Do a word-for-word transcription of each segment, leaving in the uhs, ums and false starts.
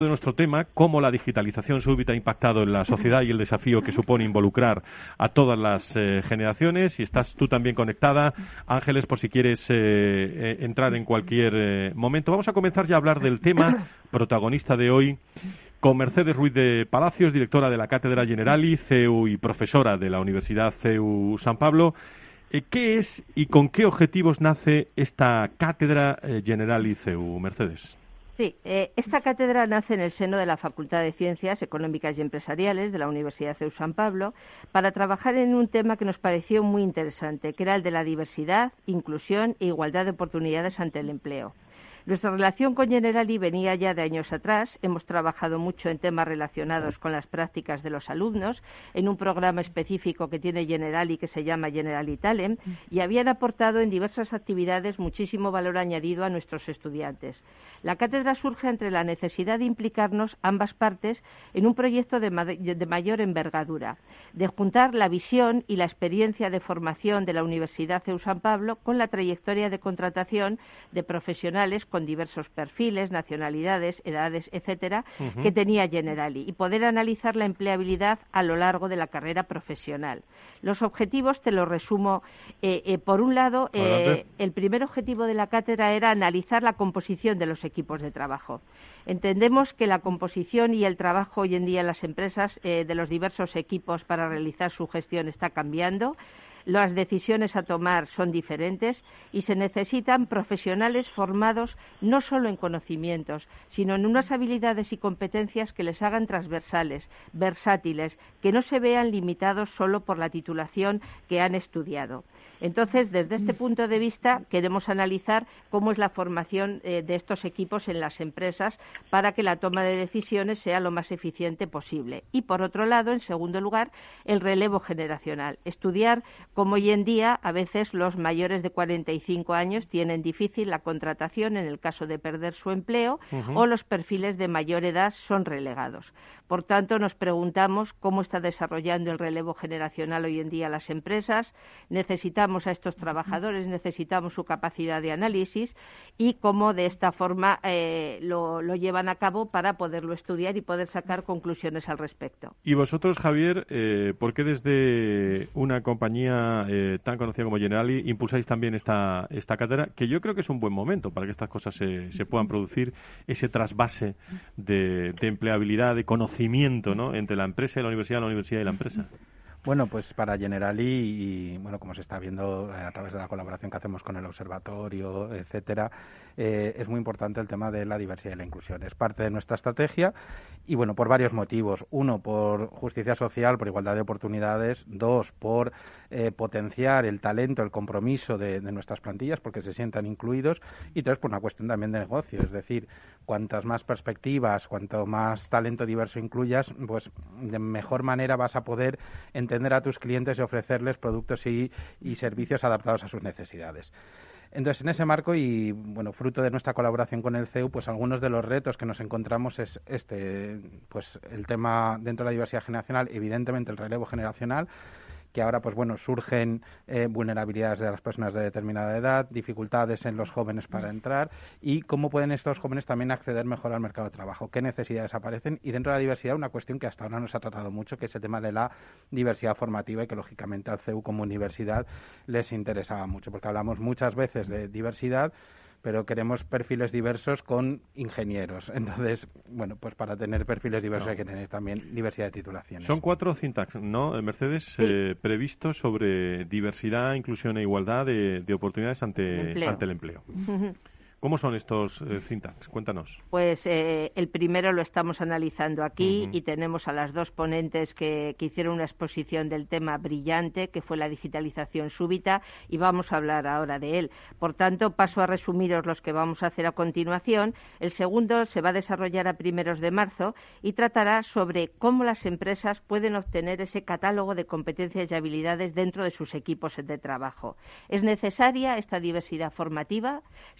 de nuestro tema, cómo la digitalización súbita ha impactado en la sociedad y el desafío que supone involucrar a todas las eh, generaciones. Y estás tú también conectada, Ángeles, por si quieres eh, eh, entrar en cualquier eh, momento. Vamos a comenzar ya a hablar del tema protagonista de hoy con Mercedes Ruiz de Palacios, directora de la Cátedra Generali, C E U y profesora de la Universidad C E U San Pablo. Eh, ¿Qué es y con qué objetivos nace esta Cátedra eh, Generali C E U, Mercedes? Sí, eh, esta cátedra nace en el seno de la Facultad de Ciencias Económicas y Empresariales de la Universidad C E U San Pablo para trabajar en un tema que nos pareció muy interesante, que era el de la diversidad, inclusión e igualdad de oportunidades ante el empleo. Nuestra relación con Generali venía ya de años atrás. Hemos trabajado mucho en temas relacionados con las prácticas de los alumnos en un programa específico que tiene Generali que se llama Generali Talent y habían aportado en diversas actividades muchísimo valor añadido a nuestros estudiantes. La cátedra surge entre la necesidad de implicarnos ambas partes en un proyecto de, ma- de mayor envergadura, de juntar la visión y la experiencia de formación de la Universidad C E U San Pablo con la trayectoria de contratación de profesionales con diversos perfiles, nacionalidades, edades, etcétera, uh-huh. que tenía Generali y poder analizar la empleabilidad a lo largo de la carrera profesional. Los objetivos te los resumo. Eh, eh, por un lado, eh, el primer objetivo de la cátedra era analizar la composición de los equipos de trabajo. Entendemos que la composición y el trabajo hoy en día en las empresas eh, de los diversos equipos para realizar su gestión está cambiando. Las decisiones a tomar son diferentes y se necesitan profesionales formados no solo en conocimientos, sino en unas habilidades y competencias que les hagan transversales, versátiles, que no se vean limitados solo por la titulación que han estudiado. Entonces, desde este punto de vista, queremos analizar cómo es la formación eh, de estos equipos en las empresas para que la toma de decisiones sea lo más eficiente posible. Y, por otro lado, en segundo lugar, el relevo generacional. Estudiar cómo hoy en día, a veces, los mayores de cuarenta y cinco años tienen difícil la contratación en el caso de perder su empleo uh-huh. o los perfiles de mayor edad son relegados. Por tanto, nos preguntamos cómo está desarrollando el relevo generacional hoy en día las empresas. Necesitamos a estos trabajadores, necesitamos su capacidad de análisis y cómo de esta forma eh, lo, lo llevan a cabo para poderlo estudiar y poder sacar conclusiones al respecto. Y vosotros, Javier, eh, ¿por qué desde una compañía eh, tan conocida como Generali impulsáis también esta, esta cátedra? Que yo creo que es un buen momento para que estas cosas se, se puedan producir, ese trasvase de, de empleabilidad, de conocimiento, ¿no?, entre la empresa y la universidad, la universidad y la empresa. Bueno, pues para Generali y, bueno, como se está viendo a través de la colaboración que hacemos con el observatorio, etcétera, eh, es muy importante el tema de la diversidad y la inclusión. Es parte de nuestra estrategia y, bueno, por varios motivos. Uno, por justicia social, por igualdad de oportunidades. Dos, por eh, potenciar el talento, el compromiso de, de nuestras plantillas, porque se sientan incluidos. Y tres, por una cuestión también de negocio. Es decir, cuantas más perspectivas, cuanto más talento diverso incluyas, pues de mejor manera vas a poder entender a tus clientes y ofrecerles productos y, y servicios adaptados a sus necesidades. Entonces, en ese marco y, bueno, fruto de nuestra colaboración con el C E U, pues algunos de los retos que nos encontramos es este, pues el tema dentro de la diversidad generacional, evidentemente el relevo generacional, que ahora, pues bueno, surgen eh, vulnerabilidades de las personas de determinada edad, dificultades en los jóvenes para entrar y cómo pueden estos jóvenes también acceder mejor al mercado de trabajo, qué necesidades aparecen y dentro de la diversidad una cuestión que hasta ahora no se ha tratado mucho, que es el tema de la diversidad formativa y que lógicamente al C E U como universidad les interesaba mucho, porque hablamos muchas veces de diversidad, pero queremos perfiles diversos con ingenieros. Entonces, bueno, pues para tener perfiles diversos no. hay que tener también diversidad de titulaciones. Son cuatro cintax, ¿no, Mercedes? Sí. Eh, previstos sobre diversidad, inclusión e igualdad de, de oportunidades ante, ante el empleo. ¿Cómo son estos eh, think tanks? Cuéntanos. Pues eh, el primero lo estamos analizando aquí uh-huh. y tenemos a las dos ponentes que, que hicieron una exposición del tema brillante, que fue la digitalización súbita, y vamos a hablar ahora de él. Por tanto, paso a resumiros los que vamos a hacer a continuación. El segundo se va a desarrollar a primeros de marzo y tratará sobre cómo las empresas pueden obtener ese catálogo de competencias y habilidades dentro de sus equipos de trabajo. ¿Es necesaria esta diversidad formativa? ¿Se necesita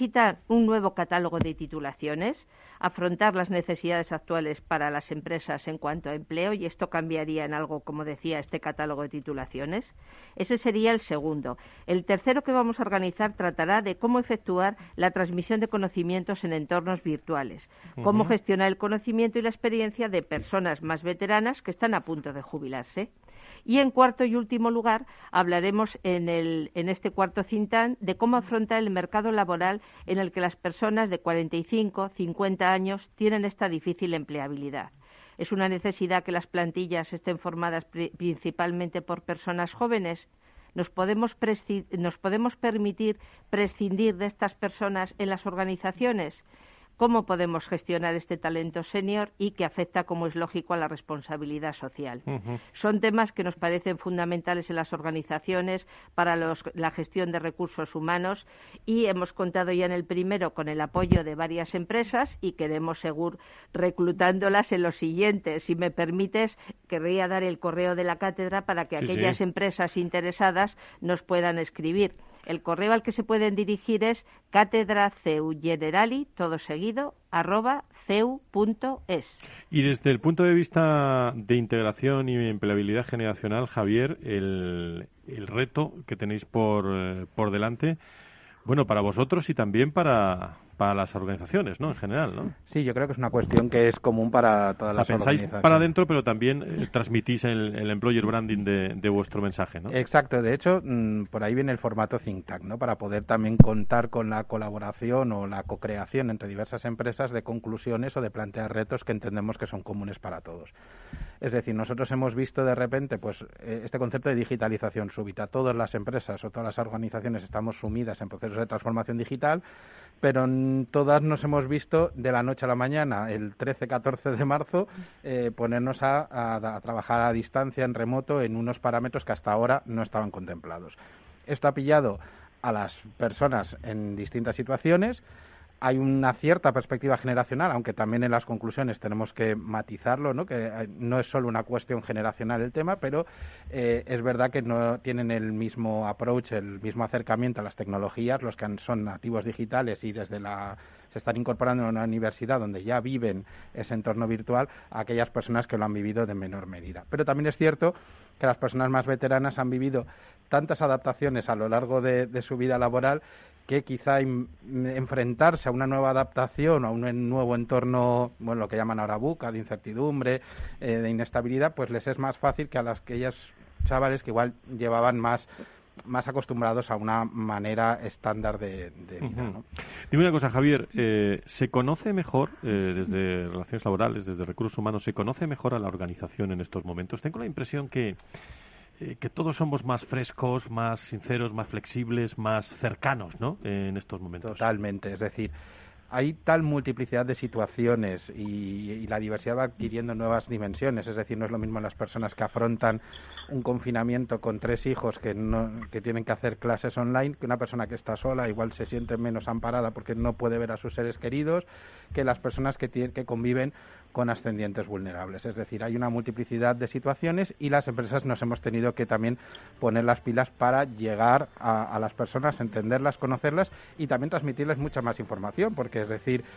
necesita un nuevo catálogo de titulaciones, afrontar las necesidades actuales para las empresas en cuanto a empleo, y esto cambiaría en algo, como decía, este catálogo de titulaciones. Ese sería el segundo. El tercero que vamos a organizar tratará de cómo efectuar la transmisión de conocimientos en entornos virtuales, uh-huh. cómo gestionar el conocimiento y la experiencia de personas más veteranas que están a punto de jubilarse. Y en cuarto y último lugar, hablaremos en, el, en este cuarto think tank de cómo afrontar el mercado laboral en el que las personas de cuarenta y cinco, cincuenta años tienen esta difícil empleabilidad. ¿Es una necesidad que las plantillas estén formadas pri- principalmente por personas jóvenes? ¿Nos podemos, presci- ¿Nos podemos permitir prescindir de estas personas en las organizaciones? ¿Cómo podemos gestionar este talento senior y que afecta, como es lógico, a la responsabilidad social? Uh-huh. Son temas que nos parecen fundamentales en las organizaciones para los, la gestión de recursos humanos, y hemos contado ya en el primero con el apoyo de varias empresas y queremos seguir reclutándolas en los siguientes. Si me permites, querría dar el correo de la cátedra para que sí, aquellas sí. empresas interesadas nos puedan escribir. El correo al que se pueden dirigir es cátedra ceu generali, todo seguido, arroba ceu punto es. Y desde el punto de vista de integración y empleabilidad generacional, Javier, el, el reto que tenéis por, eh, por delante, bueno, para vosotros y también para, para las organizaciones, ¿no? En general, ¿no? Sí, yo creo que es una cuestión que es común para todas las pensáis organizaciones. Pensáis para adentro, pero también eh, transmitís el, el employer branding de, de vuestro mensaje, ¿no? Exacto. De hecho, mmm, por ahí viene el formato think tank, ¿no? Para poder también contar con la colaboración o la co-creación entre diversas empresas de conclusiones o de plantear retos que entendemos que son comunes para todos. Es decir, nosotros hemos visto de repente pues este concepto de digitalización súbita. Todas las empresas o todas las organizaciones estamos sumidas en procesos de transformación digital, pero todas nos hemos visto de la noche a la mañana, el trece catorce de marzo, eh, ponernos a, a, a trabajar a distancia, en remoto, en unos parámetros que hasta ahora no estaban contemplados. Esto ha pillado a las personas en distintas situaciones. Hay una cierta perspectiva generacional, aunque también en las conclusiones tenemos que matizarlo, ¿no? Que no es solo una cuestión generacional el tema, pero eh, es verdad que no tienen el mismo approach, el mismo acercamiento a las tecnologías, los que son nativos digitales y desde la se están incorporando en una universidad donde ya viven ese entorno virtual, a aquellas personas que lo han vivido de menor medida. Pero también es cierto que las personas más veteranas han vivido tantas adaptaciones a lo largo de, de su vida laboral que quizá in, enfrentarse a una nueva adaptación, a un nuevo entorno, bueno, lo que llaman ahora buca, de incertidumbre, eh, de inestabilidad, pues les es más fácil que a las aquellas chavales que igual llevaban más más acostumbrados a una manera estándar de, de vida, ¿no? Dime una cosa, Javier, eh, ¿se conoce mejor, eh, desde relaciones laborales, desde recursos humanos, se conoce mejor a la organización en estos momentos? Tengo la impresión que Eh, que todos somos más frescos, más sinceros, más flexibles, más cercanos, ¿no? Eh, en estos momentos. Totalmente, es decir, hay tal multiplicidad de situaciones y, y la diversidad va adquiriendo nuevas dimensiones, es decir, no es lo mismo las personas que afrontan un confinamiento con tres hijos que no que tienen que hacer clases online, que una persona que está sola igual se siente menos amparada porque no puede ver a sus seres queridos, que las personas que, tienen, que conviven con ascendientes vulnerables. Es decir, hay una multiplicidad de situaciones y las empresas nos hemos tenido que también poner las pilas para llegar a, a las personas, entenderlas, conocerlas y también transmitirles mucha más información, porque es decir,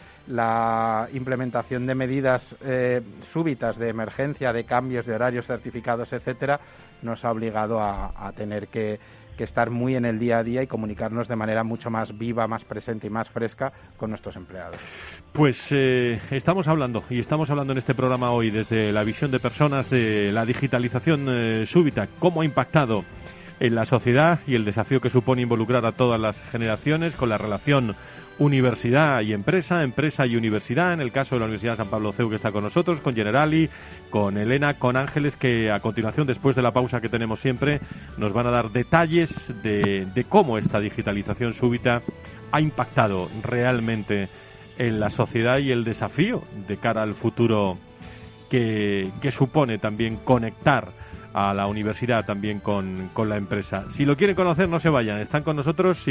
la implementación de medidas eh, súbitas de emergencia, de cambios de horarios certificados, etcétera, nos ha obligado a, a tener que que estar muy en el día a día y comunicarnos de manera mucho más viva, más presente y más fresca con nuestros empleados. Pues eh, estamos hablando, y estamos hablando en este programa hoy desde la visión de personas de la digitalización eh, súbita, cómo ha impactado en la sociedad y el desafío que supone involucrar a todas las generaciones con la relación universidad y empresa, empresa y universidad, en el caso de la Universidad de San Pablo CEU que está con nosotros, con Generali, con Elena, con Ángeles, que a continuación, después de la pausa que tenemos siempre, nos van a dar detalles de, de cómo esta digitalización súbita ha impactado realmente en la sociedad y el desafío de cara al futuro que, que supone también conectar a la universidad también con, con la empresa. Si lo quieren conocer, no se vayan, están con nosotros.